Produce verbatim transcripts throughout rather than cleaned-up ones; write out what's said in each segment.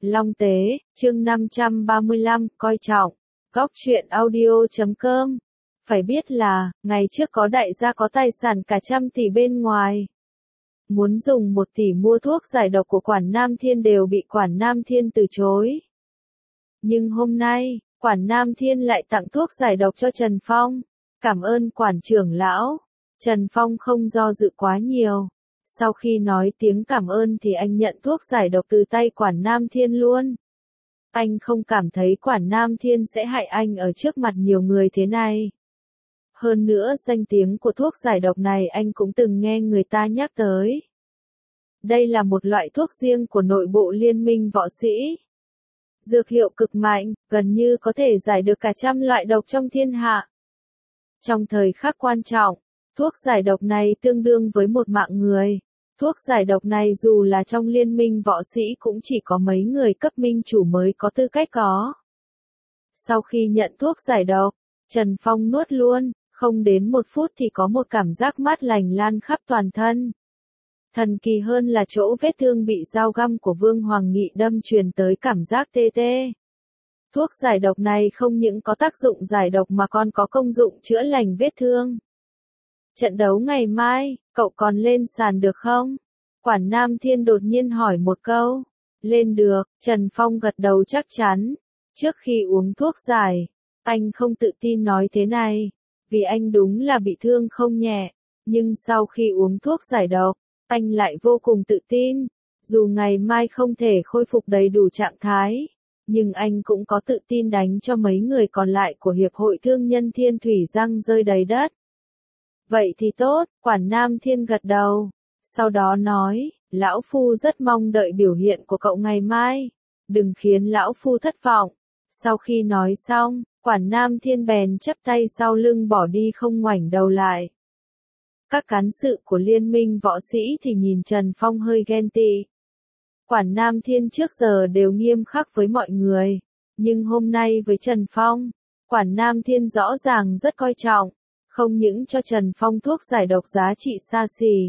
Long Tế, chương năm trăm ba mươi lăm, coi trọng. Góc truyện audio chấm com. Phải biết là, ngày trước có đại gia có tài sản cả trăm tỷ bên ngoài. Muốn dùng một tỷ mua thuốc giải độc của Quản Nam Thiên đều bị Quản Nam Thiên từ chối. Nhưng hôm nay, Quản Nam Thiên lại tặng thuốc giải độc cho Trần Phong. Cảm ơn Quản trưởng lão. Trần Phong không do dự quá nhiều. Sau khi nói tiếng cảm ơn thì anh nhận thuốc giải độc từ tay Quản Nam Thiên luôn. Anh không cảm thấy Quản Nam Thiên sẽ hại anh ở trước mặt nhiều người thế này. Hơn nữa danh tiếng của thuốc giải độc này anh cũng từng nghe người ta nhắc tới. Đây là một loại thuốc riêng của nội bộ liên minh võ sĩ. Dược hiệu cực mạnh, gần như có thể giải được cả trăm loại độc trong thiên hạ. Trong thời khắc quan trọng, thuốc giải độc này tương đương với một mạng người. Thuốc giải độc này dù là trong liên minh võ sĩ cũng chỉ có mấy người cấp minh chủ mới có tư cách có. Sau khi nhận thuốc giải độc, Trần Phong nuốt luôn, không đến một phút thì có một cảm giác mát lành lan khắp toàn thân. Thần kỳ hơn là chỗ vết thương bị dao găm của Vương Hoàng Nghị đâm truyền tới cảm giác tê tê. Thuốc giải độc này không những có tác dụng giải độc mà còn có công dụng chữa lành vết thương. Trận đấu ngày mai, cậu còn lên sàn được không? Quản Nam Thiên đột nhiên hỏi một câu. Lên được, Trần Phong gật đầu chắc chắn. Trước khi uống thuốc giải, anh không tự tin nói thế này, vì anh đúng là bị thương không nhẹ. Nhưng sau khi uống thuốc giải độc, anh lại vô cùng tự tin. Dù ngày mai không thể khôi phục đầy đủ trạng thái, nhưng anh cũng có tự tin đánh cho mấy người còn lại của Hiệp hội Thương nhân Thiên Thủy răng rơi đầy đất. Vậy thì tốt, Quản Nam Thiên gật đầu. Sau đó nói, Lão Phu rất mong đợi biểu hiện của cậu ngày mai. Đừng khiến Lão Phu thất vọng. Sau khi nói xong, Quản Nam Thiên bèn chắp tay sau lưng bỏ đi không ngoảnh đầu lại. Các cán sự của liên minh võ sĩ thì nhìn Trần Phong hơi ghen tị. Quản Nam Thiên trước giờ đều nghiêm khắc với mọi người. Nhưng hôm nay với Trần Phong, Quản Nam Thiên rõ ràng rất coi trọng. Không những cho Trần Phong thuốc giải độc giá trị xa xỉ,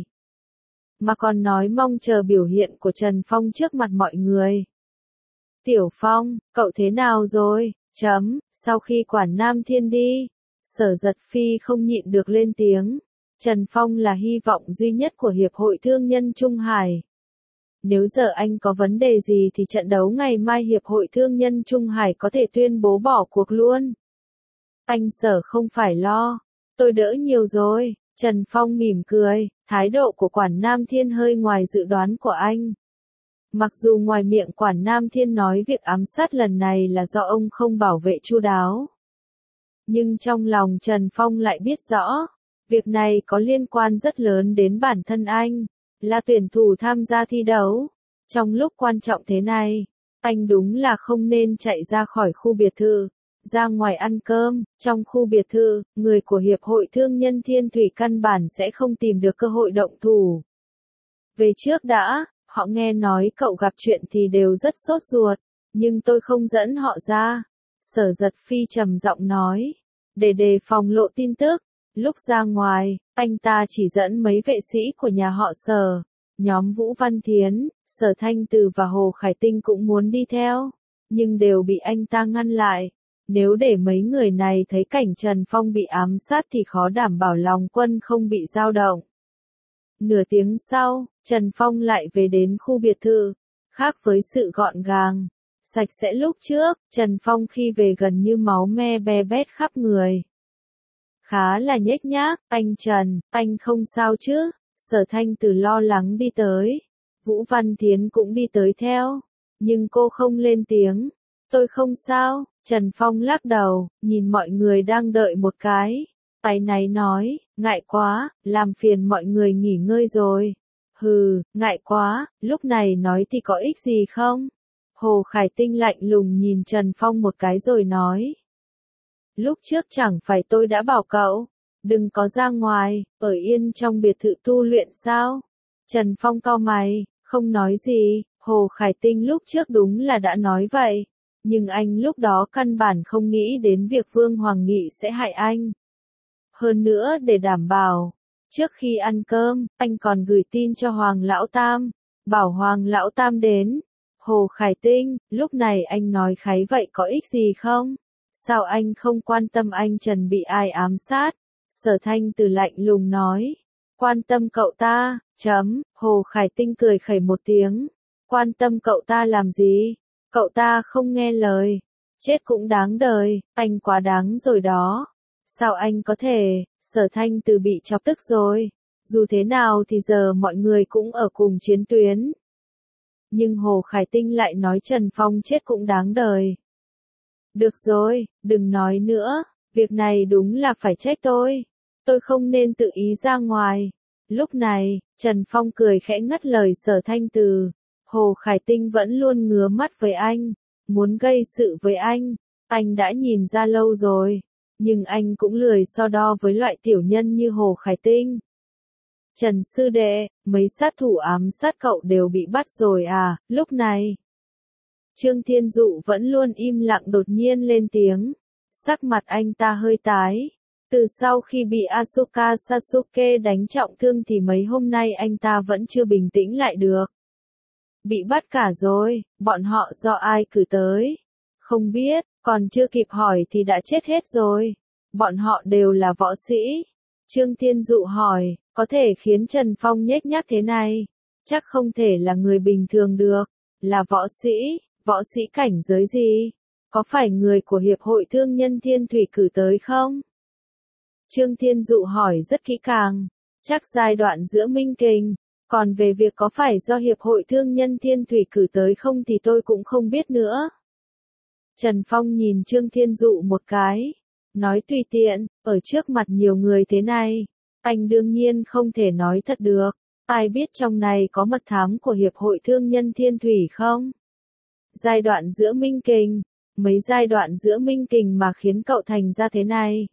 mà còn nói mong chờ biểu hiện của Trần Phong trước mặt mọi người. Tiểu Phong, cậu thế nào rồi? Chấm, sau khi Quản Nam Thiên đi, Sở Giật Phi không nhịn được lên tiếng. Trần Phong là hy vọng duy nhất của Hiệp hội Thương nhân Trung Hải. Nếu giờ anh có vấn đề gì thì trận đấu ngày mai Hiệp hội Thương nhân Trung Hải có thể tuyên bố bỏ cuộc luôn. Anh Sở không phải lo. Tôi đỡ nhiều rồi, Trần Phong mỉm cười, thái độ của Quản Nam Thiên hơi ngoài dự đoán của anh. Mặc dù ngoài miệng Quản Nam Thiên nói việc ám sát lần này là do ông không bảo vệ chu đáo. Nhưng trong lòng Trần Phong lại biết rõ, việc này có liên quan rất lớn đến bản thân anh, là tuyển thủ tham gia thi đấu. Trong lúc quan trọng thế này, anh đúng là không nên chạy ra khỏi khu biệt thự. Ra ngoài ăn cơm, trong khu biệt thự, người của Hiệp hội Thương nhân Thiên Thủy căn bản sẽ không tìm được cơ hội động thủ. Về trước đã, họ nghe nói cậu gặp chuyện thì đều rất sốt ruột, nhưng tôi không dẫn họ ra. Sở Giật Phi trầm giọng nói, để đề phòng lộ tin tức. Lúc ra ngoài, anh ta chỉ dẫn mấy vệ sĩ của nhà họ Sở, nhóm Vũ Văn Thiến, Sở Thanh Từ và Hồ Khải Tinh cũng muốn đi theo, nhưng đều bị anh ta ngăn lại. Nếu để mấy người này thấy cảnh Trần Phong bị ám sát thì khó đảm bảo lòng quân không bị dao động. Nửa tiếng sau, Trần Phong lại về đến khu biệt thự. Khác với sự gọn gàng, sạch sẽ lúc trước, Trần Phong khi về gần như máu me be bét khắp người. Khá là nhếch nhác, anh Trần, anh không sao chứ? Sở Thanh Từ lo lắng đi tới. Vũ Văn Thiến cũng đi tới theo. Nhưng cô không lên tiếng. Tôi không sao. Trần Phong lắc đầu, nhìn mọi người đang đợi một cái. Áy náy nói, ngại quá, làm phiền mọi người nghỉ ngơi rồi. Hừ, ngại quá, lúc này nói thì có ích gì không? Hồ Khải Tinh lạnh lùng nhìn Trần Phong một cái rồi nói. Lúc trước chẳng phải tôi đã bảo cậu, đừng có ra ngoài, ở yên trong biệt thự tu luyện sao? Trần Phong cau mày, không nói gì, Hồ Khải Tinh lúc trước đúng là đã nói vậy. Nhưng anh lúc đó căn bản không nghĩ đến việc Vương Hoàng Nghị sẽ hại anh. Hơn nữa để đảm bảo, trước khi ăn cơm, anh còn gửi tin cho Hoàng Lão Tam, bảo Hoàng Lão Tam đến. Hồ Khải Tinh, lúc này anh nói kháy vậy có ích gì không? Sao anh không quan tâm anh Trần bị ai ám sát? Sở Thanh Từ lạnh lùng nói. Quan tâm cậu ta, chấm, Hồ Khải Tinh cười khẩy một tiếng. Quan tâm cậu ta làm gì? Cậu ta không nghe lời. Chết cũng đáng đời, anh quá đáng rồi đó. Sao anh có thể? Sở Thanh Từ bị chọc tức rồi. Dù thế nào thì giờ mọi người cũng ở cùng chiến tuyến. Nhưng Hồ Khải Tinh lại nói Trần Phong chết cũng đáng đời. Được rồi, đừng nói nữa, việc này đúng là phải trách tôi. Tôi không nên tự ý ra ngoài. Lúc này, Trần Phong cười khẽ ngắt lời Sở Thanh Từ. Hồ Khải Tinh vẫn luôn ngứa mắt với anh, muốn gây sự với anh. Anh đã nhìn ra lâu rồi, nhưng anh cũng lười so đo với loại tiểu nhân như Hồ Khải Tinh. Trần sư đệ, mấy sát thủ ám sát cậu đều bị bắt rồi à? Lúc này, Trương Thiên Dụ vẫn luôn im lặng đột nhiên lên tiếng. Sắc mặt anh ta hơi tái. Từ sau khi bị Asuka Sasuke đánh trọng thương thì mấy hôm nay anh ta vẫn chưa bình tĩnh lại được. Bị bắt cả rồi, bọn họ do ai cử tới? Không biết, còn chưa kịp hỏi thì đã chết hết rồi. Bọn họ đều là võ sĩ. Trương Thiên Dụ hỏi, có thể khiến Trần Phong nhếch nhác thế này? Chắc không thể là người bình thường được. Là võ sĩ, võ sĩ cảnh giới gì? Có phải người của Hiệp hội Thương nhân Thiên Thủy cử tới không? Trương Thiên Dụ hỏi rất kỹ càng. Chắc giai đoạn giữa Minh Kình. Còn về việc có phải do Hiệp hội Thương nhân Thiên Thủy cử tới không thì tôi cũng không biết nữa. Trần Phong nhìn Trương Thiên Dụ một cái. Nói tùy tiện, ở trước mặt nhiều người thế này. Anh đương nhiên không thể nói thật được. Ai biết trong này có mật thám của Hiệp hội Thương nhân Thiên Thủy không? Giai đoạn giữa Minh Kình. Mấy giai đoạn giữa Minh Kình mà khiến cậu thành ra thế này.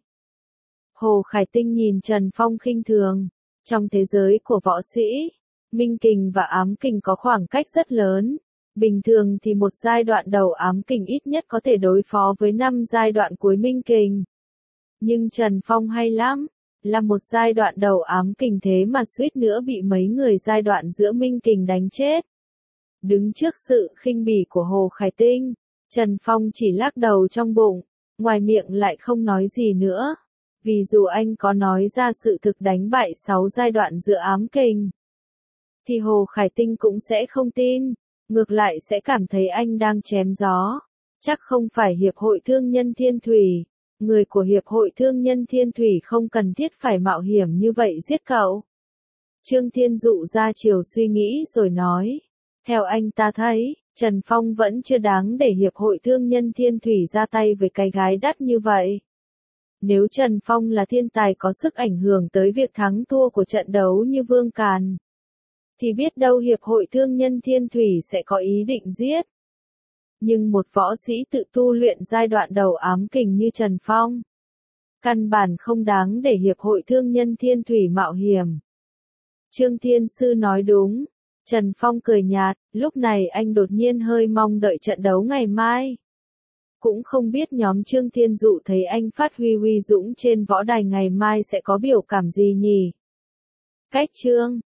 Hồ Khải Tinh nhìn Trần Phong khinh thường. Trong thế giới của võ sĩ, Minh Kình và Ám Kình có khoảng cách rất lớn. Bình thường thì một giai đoạn đầu Ám Kình ít nhất có thể đối phó với năm giai đoạn cuối Minh Kình. Nhưng Trần Phong hay lắm. Là một giai đoạn đầu Ám Kình thế mà suýt nữa bị mấy người giai đoạn giữa Minh Kình đánh chết. Đứng trước sự khinh bỉ của Hồ Khải Tinh, Trần Phong chỉ lắc đầu trong bụng, ngoài miệng lại không nói gì nữa. Vì dù anh có nói ra sự thực đánh bại sáu giai đoạn giữa Ám Kình, thì Hồ Khải Tinh cũng sẽ không tin, ngược lại sẽ cảm thấy anh đang chém gió. Chắc không phải Hiệp hội Thương nhân Thiên Thủy, người của Hiệp hội Thương nhân Thiên Thủy không cần thiết phải mạo hiểm như vậy giết cậu. Trương Thiên Dụ ra chiều suy nghĩ rồi nói, theo anh ta thấy, Trần Phong vẫn chưa đáng để Hiệp hội Thương nhân Thiên Thủy ra tay với cái gái đắt như vậy. Nếu Trần Phong là thiên tài có sức ảnh hưởng tới việc thắng thua của trận đấu như Vương Càn, thì biết đâu Hiệp hội Thương nhân Thiên Thủy sẽ có ý định giết. Nhưng một võ sĩ tự tu luyện giai đoạn đầu Ám Kình như Trần Phong, căn bản không đáng để Hiệp hội Thương nhân Thiên Thủy mạo hiểm. Trương Thiên Sư nói đúng. Trần Phong cười nhạt, lúc này anh đột nhiên hơi mong đợi trận đấu ngày mai. Cũng không biết nhóm Trương Thiên Dụ thấy anh phát huy uy dũng trên võ đài ngày mai sẽ có biểu cảm gì nhỉ? Cách chương